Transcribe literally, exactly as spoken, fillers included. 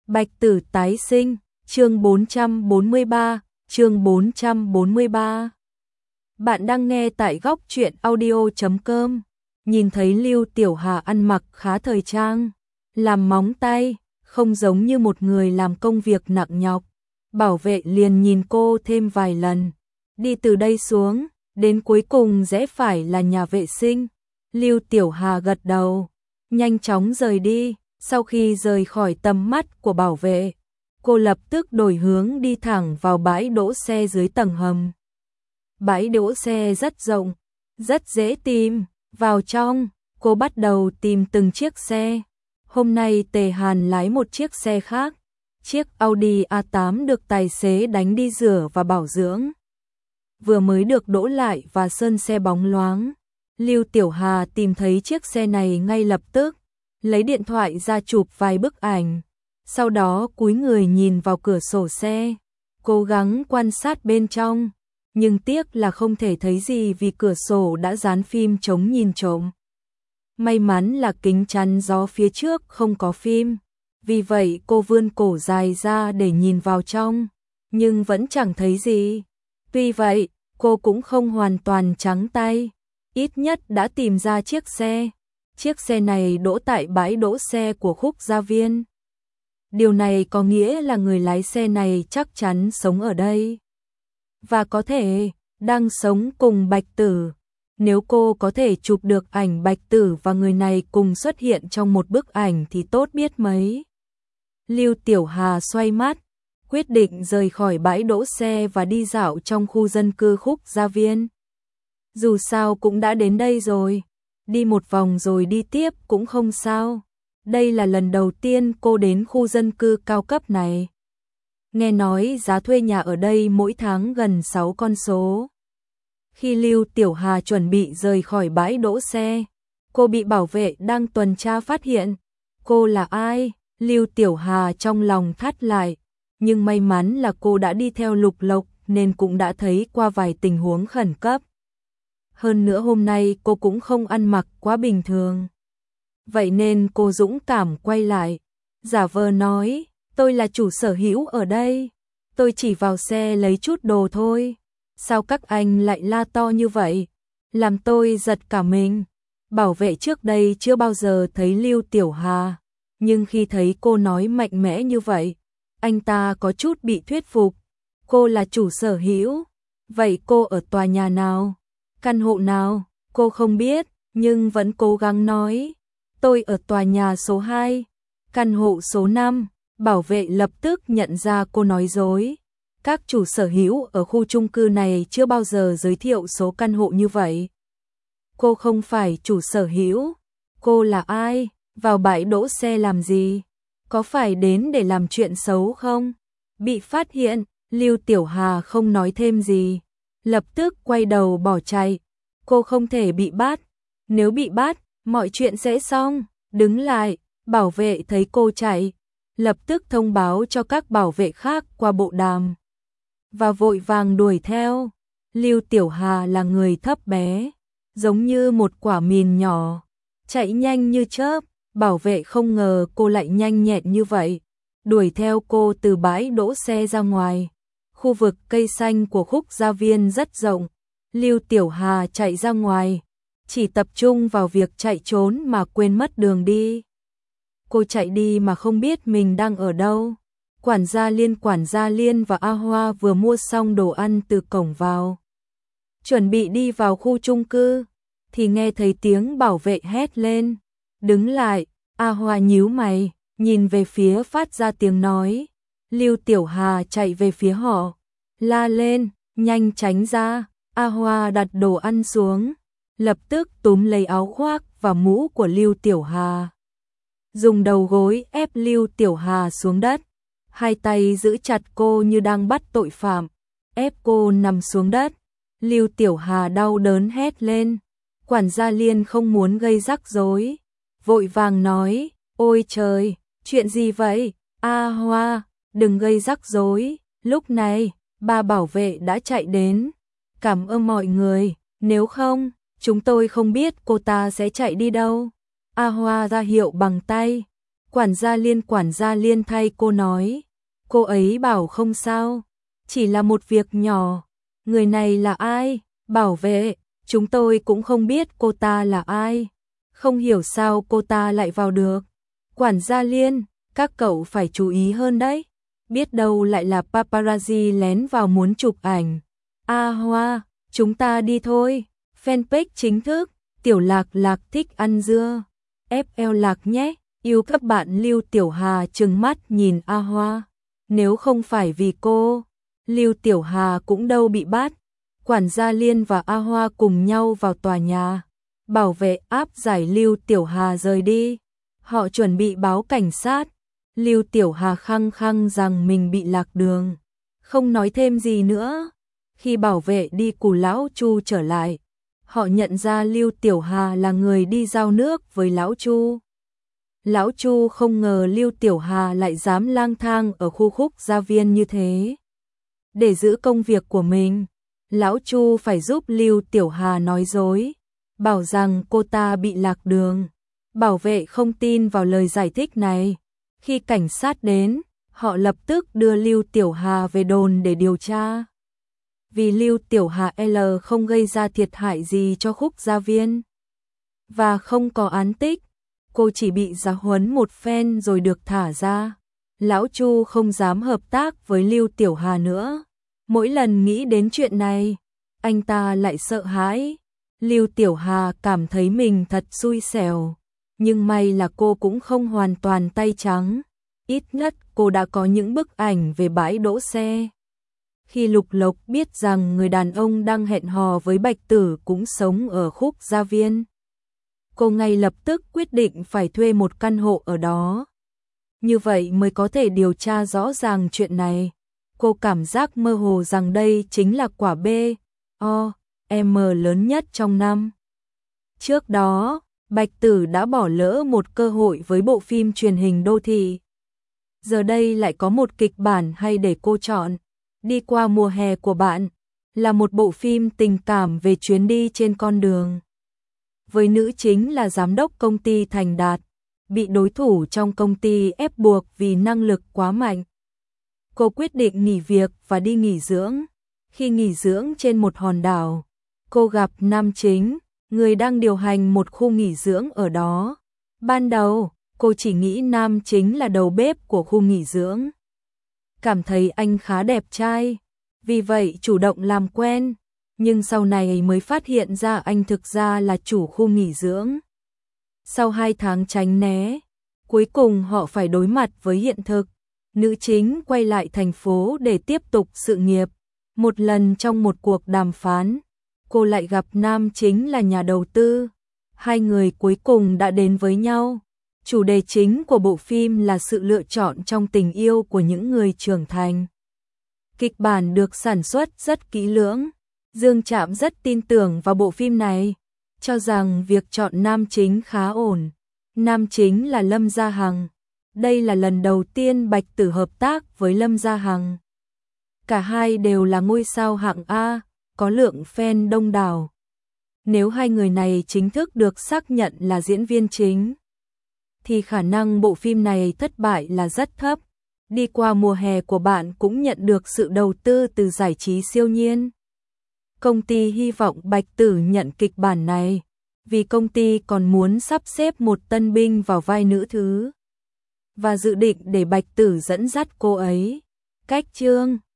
Bạch Tử tái sinh, chương bốn trăm bốn mươi ba, chương bốn trăm bốn mươi ba. Bạn đang nghe tại góc truyện audio chấm com. Nhìn thấy Lưu Tiểu Hà ăn mặc khá thời trang, làm móng tay, không giống như một người làm công việc nặng nhọc. Bảo vệ liền nhìn cô thêm vài lần. Đi từ đây xuống, đến cuối cùng rẽ phải là nhà vệ sinh. Lưu Tiểu Hà gật đầu, nhanh chóng rời đi. Sau khi rời khỏi tầm mắt của bảo vệ, cô lập tức đổi hướng đi thẳng vào bãi đỗ xe dưới tầng hầm. Bãi đỗ xe rất rộng, rất dễ tìm. Vào trong, cô bắt đầu tìm từng chiếc xe. Hôm nay Tề Hàn lái một chiếc xe khác. Chiếc Audi a tám được tài xế đánh đi rửa và bảo dưỡng. Vừa mới được đỗ lại và sơn xe bóng loáng. Lưu Tiểu Hà tìm thấy chiếc xe này ngay lập tức, lấy điện thoại ra chụp vài bức ảnh, sau đó cúi người nhìn vào cửa sổ xe, cố gắng quan sát bên trong, nhưng tiếc là không thể thấy gì vì cửa sổ đã dán phim chống nhìn trộm. May mắn là kính chắn gió phía trước không có phim, vì vậy cô vươn cổ dài ra để nhìn vào trong, nhưng vẫn chẳng thấy gì. Tuy vậy, cô cũng không hoàn toàn trắng tay, ít nhất đã tìm ra chiếc xe. Chiếc xe này đỗ tại bãi đỗ xe của Khúc Gia Viên. Điều này có nghĩa là người lái xe này chắc chắn sống ở đây. Và có thể đang sống cùng Bạch Tử. Nếu cô có thể chụp được ảnh Bạch Tử và người này cùng xuất hiện trong một bức ảnh thì tốt biết mấy. Lưu Tiểu Hà xoay mắt, quyết định rời khỏi bãi đỗ xe và đi dạo trong khu dân cư Khúc Gia Viên. Dù sao cũng đã đến đây rồi. Đi một vòng rồi đi tiếp cũng không sao. Đây là lần đầu tiên cô đến khu dân cư cao cấp này. Nghe nói giá thuê nhà ở đây mỗi tháng gần sáu con số. Khi Lưu Tiểu Hà chuẩn bị rời khỏi bãi đỗ xe, cô bị bảo vệ đang tuần tra phát hiện. Cô là ai? Lưu Tiểu Hà trong lòng thắt lại. Nhưng may mắn là cô đã đi theo Lục Lộc nên cũng đã thấy qua vài tình huống khẩn cấp. Hơn nữa hôm nay cô cũng không ăn mặc quá bình thường. Vậy nên cô dũng cảm quay lại, giả vờ nói, tôi là chủ sở hữu ở đây, tôi chỉ vào xe lấy chút đồ thôi. Sao các anh lại la to như vậy? Làm tôi giật cả mình. Bảo vệ trước đây chưa bao giờ thấy Lưu Tiểu Hà, nhưng khi thấy cô nói mạnh mẽ như vậy, anh ta có chút bị thuyết phục. Cô là chủ sở hữu, vậy cô ở tòa nhà nào? Căn hộ nào? Cô không biết, nhưng vẫn cố gắng nói. Tôi ở tòa nhà số hai, căn hộ số năm. Bảo vệ lập tức nhận ra cô nói dối. Các chủ sở hữu ở khu chung cư này chưa bao giờ giới thiệu số căn hộ như vậy. Cô không phải chủ sở hữu. Cô là ai? Vào bãi đỗ xe làm gì? Có phải đến để làm chuyện xấu không? Bị phát hiện, Lưu Tiểu Hà không nói thêm gì. Lập tức quay đầu bỏ chạy. Cô không thể bị bắt. Nếu bị bắt, mọi chuyện sẽ xong. Đứng lại, bảo vệ thấy cô chạy, lập tức thông báo cho các bảo vệ khác qua bộ đàm. Và vội vàng đuổi theo. Lưu Tiểu Hà là người thấp bé, giống như một quả mìn nhỏ, chạy nhanh như chớp. Bảo vệ không ngờ cô lại nhanh nhẹn như vậy. Đuổi theo cô từ bãi đỗ xe ra ngoài. Khu vực cây xanh của Khúc Gia Viên rất rộng. Lưu Tiểu Hà chạy ra ngoài, chỉ tập trung vào việc chạy trốn mà quên mất đường đi. Cô chạy đi mà không biết mình đang ở đâu. Quản gia Liên, quản gia Liên và A Hoa vừa mua xong đồ ăn từ cổng vào. Chuẩn bị đi vào khu chung cư, thì nghe thấy tiếng bảo vệ hét lên. Đứng lại, A Hoa nhíu mày, nhìn về phía phát ra tiếng nói. Lưu Tiểu Hà chạy về phía họ, la lên, nhanh tránh ra. A Hoa đặt đồ ăn xuống, lập tức túm lấy áo khoác và mũ của Lưu Tiểu Hà. Dùng đầu gối ép Lưu Tiểu Hà xuống đất, hai tay giữ chặt cô như đang bắt tội phạm, ép cô nằm xuống đất. Lưu Tiểu Hà đau đớn hét lên. Quản gia Liên không muốn gây rắc rối, vội vàng nói, ôi trời, chuyện gì vậy? A Hoa, đừng gây rắc rối. Lúc này, ba bảo vệ đã chạy đến. Cảm ơn mọi người, nếu không, chúng tôi không biết cô ta sẽ chạy đi đâu. A Hoa ra hiệu bằng tay. Quản gia Liên quản gia Liên thay cô nói. Cô ấy bảo không sao, chỉ là một việc nhỏ. Người này là ai? Bảo vệ, chúng tôi cũng không biết cô ta là ai. Không hiểu sao cô ta lại vào được. Quản gia Liên, các cậu phải chú ý hơn đấy. Biết đâu lại là paparazzi lén vào muốn chụp ảnh. A Hoa, chúng ta đi thôi. Fanpage chính thức, Tiểu Lạc Lạc thích ăn dưa. ép lờ Lạc nhé, yêu các bạn. Lưu Tiểu Hà trừng mắt nhìn A Hoa. Nếu không phải vì cô, Lưu Tiểu Hà cũng đâu bị bắt. Quản gia Liên và A Hoa cùng nhau vào tòa nhà. Bảo vệ áp giải Lưu Tiểu Hà rời đi. Họ chuẩn bị báo cảnh sát. Lưu Tiểu Hà khăng khăng rằng mình bị lạc đường, không nói thêm gì nữa. Khi bảo vệ đi cùng lão Chu trở lại, họ nhận ra Lưu Tiểu Hà là người đi giao nước với lão Chu. Lão Chu không ngờ Lưu Tiểu Hà lại dám lang thang ở khu Khúc Gia Viên như thế. Để giữ công việc của mình, lão Chu phải giúp Lưu Tiểu Hà nói dối, bảo rằng cô ta bị lạc đường. Bảo vệ không tin vào lời giải thích này. Khi cảnh sát đến, họ lập tức đưa Lưu Tiểu Hà về đồn để điều tra. Vì Lưu Tiểu Hà L không gây ra thiệt hại gì cho Khúc Gia Viên và không có án tích, cô chỉ bị giáo huấn một phen rồi được thả ra. Lão Chu không dám hợp tác với Lưu Tiểu Hà nữa. Mỗi lần nghĩ đến chuyện này, anh ta lại sợ hãi. Lưu Tiểu Hà cảm thấy mình thật xui xẻo. Nhưng may là cô cũng không hoàn toàn tay trắng. Ít nhất cô đã có những bức ảnh về bãi đỗ xe. Khi Lục Lộc biết rằng người đàn ông đang hẹn hò với Bạch Tử cũng sống ở Khúc Gia Viên, cô ngay lập tức quyết định phải thuê một căn hộ ở đó. Như vậy mới có thể điều tra rõ ràng chuyện này. Cô cảm giác mơ hồ rằng đây chính là quả B O M lớn nhất trong năm. Trước đó, Bạch Tử đã bỏ lỡ một cơ hội với bộ phim truyền hình đô thị. Giờ đây lại có một kịch bản hay để cô chọn. Đi qua mùa hè của bạn là một bộ phim tình cảm về chuyến đi trên con đường. Với nữ chính là giám đốc công ty Thành Đạt, bị đối thủ trong công ty ép buộc vì năng lực quá mạnh. Cô quyết định nghỉ việc và đi nghỉ dưỡng. Khi nghỉ dưỡng trên một hòn đảo, cô gặp nam chính, người đang điều hành một khu nghỉ dưỡng ở đó. Ban đầu, cô chỉ nghĩ nam chính là đầu bếp của khu nghỉ dưỡng. Cảm thấy anh khá đẹp trai, vì vậy chủ động làm quen. Nhưng sau này mới phát hiện ra anh thực ra là chủ khu nghỉ dưỡng. Sau hai tháng tránh né, cuối cùng họ phải đối mặt với hiện thực. Nữ chính quay lại thành phố để tiếp tục sự nghiệp. Một lần trong một cuộc đàm phán, cô lại gặp nam chính là nhà đầu tư. Hai người cuối cùng đã đến với nhau. Chủ đề chính của bộ phim là sự lựa chọn trong tình yêu của những người trưởng thành. Kịch bản được sản xuất rất kỹ lưỡng. Dương Trạm rất tin tưởng vào bộ phim này, cho rằng việc chọn nam chính khá ổn. Nam chính là Lâm Gia Hằng. Đây là lần đầu tiên Bạch Tử hợp tác với Lâm Gia Hằng. Cả hai đều là ngôi sao hạng A, có lượng fan đông đảo. Nếu hai người này chính thức được xác nhận là diễn viên chính, thì khả năng bộ phim này thất bại là rất thấp. Đi qua mùa hè của bạn cũng nhận được sự đầu tư từ giải trí siêu nhiên. Công ty hy vọng Bạch Tử nhận kịch bản này, vì công ty còn muốn sắp xếp một tân binh vào vai nữ thứ, và dự định để Bạch Tử dẫn dắt cô ấy. Cách chương